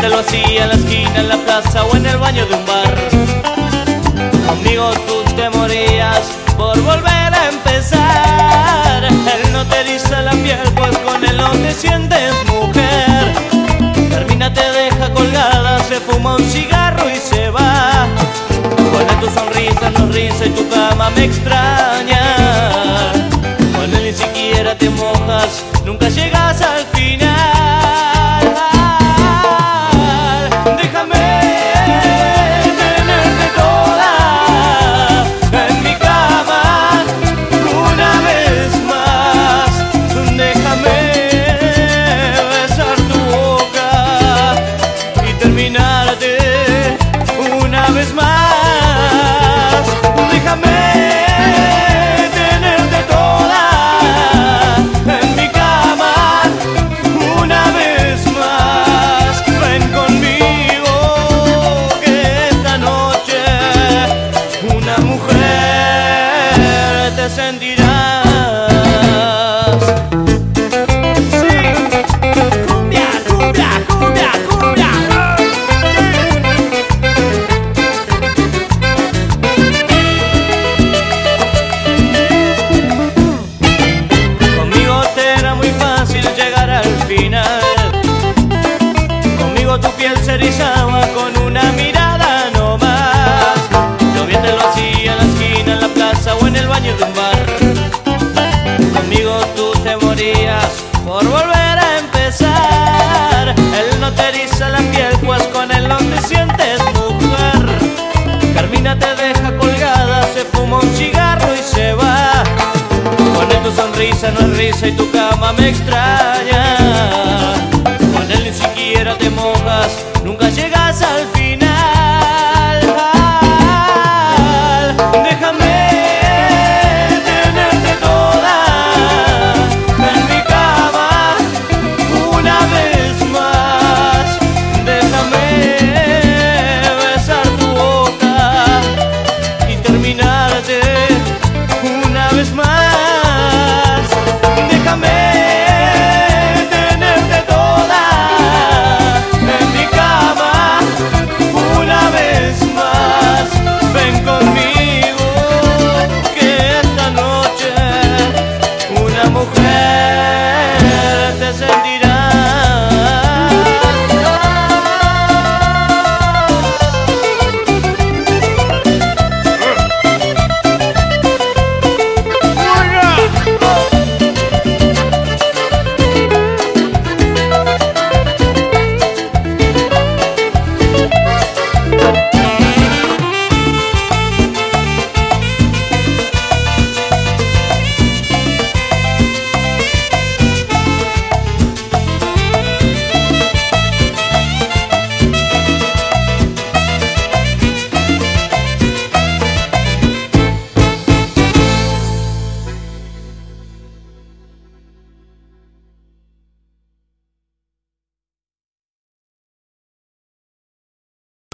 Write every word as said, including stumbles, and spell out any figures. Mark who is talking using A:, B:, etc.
A: te lo hacía en la esquina, en la plaza o en el baño de un bar. Conmigo tú te morías por volver a empezar. Él no te eriza la piel, pues con él no te sientes mujer. Termina, te deja colgada, se fuma un cigarro y se va. Con él tu sonrisa no es risa y tu cama me extraña. Con él ni siquiera te mojas, nunca llegas al final. Una vez más, déjame tenerte toda en mi cama. Una vez más, ven conmigo que esta noche una mujer te sentirás. Sí, cumbia, cumbia, cumbia, cumbia. Conmigo tu piel se erizaba con una mirada no más. Yo bien te lo hacía en la esquina, en la plaza o en el baño de un bar. Conmigo tú te morías por volver a empezar. Él no te eriza la piel, pues con él no te sientes mujer. Carmina te deja colgada, se fuma un cigarro y se va. Con él tu sonrisa no es risa y tu cama me extraña.